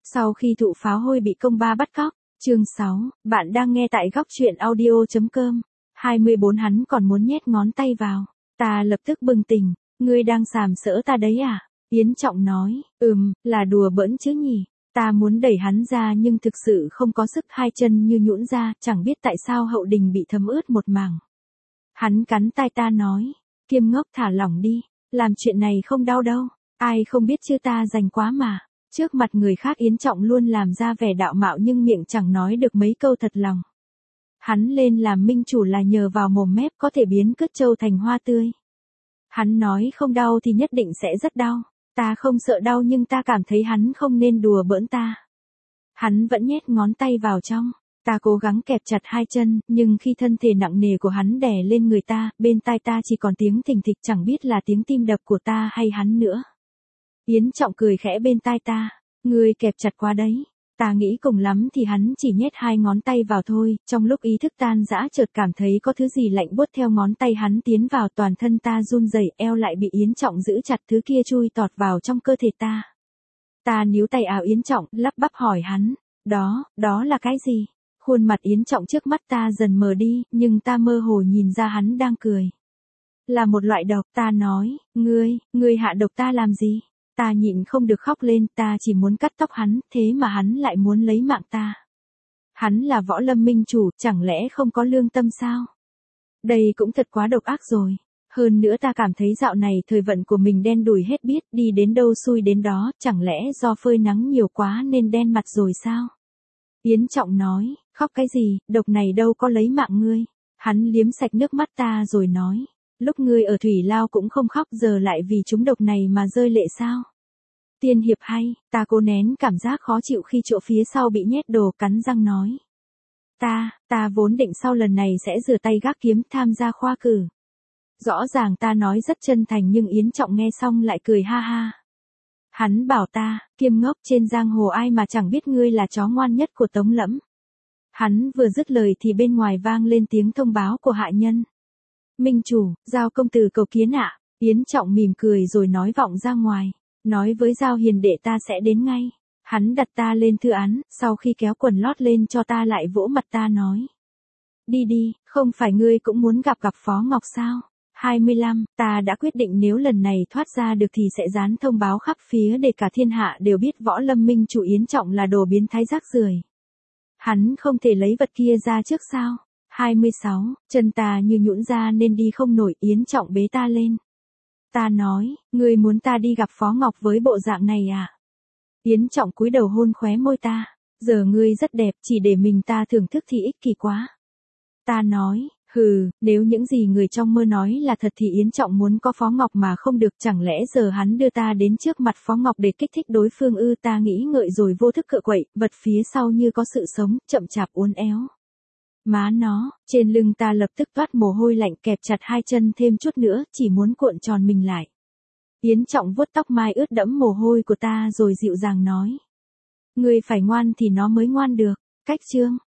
Sau khi thụ pháo hôi bị công ba bắt cóc, chương 6, bạn đang nghe tại góc truyện audio.com. 24 hắn còn muốn nhét ngón tay vào. Ta lập tức bừng tỉnh, ngươi đang sàm sỡ ta đấy à? Yến Trọng nói, là đùa bỡn chứ nhỉ. Ta muốn đẩy hắn ra nhưng thực sự không có sức, hai chân như nhũn ra, chẳng biết tại sao hậu đình bị thấm ướt một mảng. Hắn cắn tai ta nói, Kiêm ngốc thả lỏng đi, làm chuyện này không đau đâu, ai không biết chứ ta rành quá mà. Trước mặt người khác Yến Trọng luôn làm ra vẻ đạo mạo nhưng miệng chẳng nói được mấy câu thật lòng. Hắn lên làm minh chủ là nhờ vào mồm mép có thể biến cứt trâu thành hoa tươi. Hắn nói không đau thì nhất định sẽ rất đau. Ta không sợ đau nhưng ta cảm thấy hắn không nên đùa bỡn ta. Hắn vẫn nhét ngón tay vào trong. Ta cố gắng kẹp chặt hai chân, nhưng khi thân thể nặng nề của hắn đè lên người ta, bên tai ta chỉ còn tiếng thình thịch, chẳng biết là tiếng tim đập của ta hay hắn nữa. Yến Trọng cười khẽ bên tai ta, ngươi kẹp chặt quá đấy. Ta nghĩ cùng lắm thì hắn chỉ nhét hai ngón tay vào thôi, trong lúc ý thức tan rã chợt cảm thấy có thứ gì lạnh buốt theo ngón tay hắn tiến vào, toàn thân ta run rẩy, eo lại bị Yến Trọng giữ chặt, thứ kia chui tọt vào trong cơ thể ta. Ta níu tay áo Yến Trọng, lắp bắp hỏi hắn, đó là cái gì? Khuôn mặt Yến Trọng trước mắt ta dần mờ đi, nhưng ta mơ hồ nhìn ra hắn đang cười. Là một loại độc, ta nói, ngươi hạ độc ta làm gì? Ta nhịn không được khóc lên, ta chỉ muốn cắt tóc hắn, thế mà hắn lại muốn lấy mạng ta. Hắn là Võ Lâm minh chủ, chẳng lẽ không có lương tâm sao? Đây cũng thật quá độc ác rồi. Hơn nữa ta cảm thấy dạo này thời vận của mình đen đủi hết biết, đi đến đâu xui đến đó, chẳng lẽ do phơi nắng nhiều quá nên đen mặt rồi sao? Yến Trọng nói, khóc cái gì, độc này đâu có lấy mạng ngươi. Hắn liếm sạch nước mắt ta rồi nói, lúc ngươi ở Thủy Lao cũng không khóc, giờ lại vì trúng độc này mà rơi lệ sao? Tiên hiệp hay, ta cố nén cảm giác khó chịu khi chỗ phía sau bị nhét đồ, cắn răng nói. Ta vốn định sau lần này sẽ rửa tay gác kiếm tham gia khoa cử. Rõ ràng ta nói rất chân thành nhưng Yến Trọng nghe xong lại cười ha ha. Hắn bảo ta, Kiêm ngốc, trên giang hồ ai mà chẳng biết ngươi là chó ngoan nhất của Tống Lẫm. Hắn vừa dứt lời thì bên ngoài vang lên tiếng thông báo của hạ nhân. Minh chủ, Giao công tử cầu kiến ạ. Yến Trọng mỉm cười rồi nói vọng ra ngoài. Nói với Giao hiền đệ ta sẽ đến ngay. Hắn đặt ta lên thư án, sau khi kéo quần lót lên cho ta lại vỗ mặt ta nói. Đi, không phải ngươi cũng muốn gặp Phó Ngọc sao? 25, ta đã quyết định nếu lần này thoát ra được thì sẽ dán thông báo khắp phía để cả thiên hạ đều biết Võ Lâm minh chủ Yến Trọng là đồ biến thái rác rưởi. Hắn không thể lấy vật kia ra trước sao? 26, chân ta như nhũn ra nên đi không nổi, Yến Trọng bế ta lên. Ta nói, ngươi muốn ta đi gặp Phó Ngọc với bộ dạng này à? Yến Trọng cúi đầu hôn khóe môi ta, giờ ngươi rất đẹp, chỉ để mình ta thưởng thức thì ích kỷ quá. Ta nói, nếu những gì người trong mơ nói là thật thì Yến Trọng muốn có Phó Ngọc mà không được, chẳng lẽ giờ hắn đưa ta đến trước mặt Phó Ngọc để kích thích đối phương ư? Ta nghĩ ngợi rồi vô thức cựa quậy, vật phía sau như có sự sống, chậm chạp uốn éo. Má nó, trên lưng ta lập tức toát mồ hôi lạnh, kẹp chặt hai chân thêm chút nữa, chỉ muốn cuộn tròn mình lại. Yến Trọng vuốt tóc mai ướt đẫm mồ hôi của ta rồi dịu dàng nói. Ngươi phải ngoan thì nó mới ngoan được. Cách chương,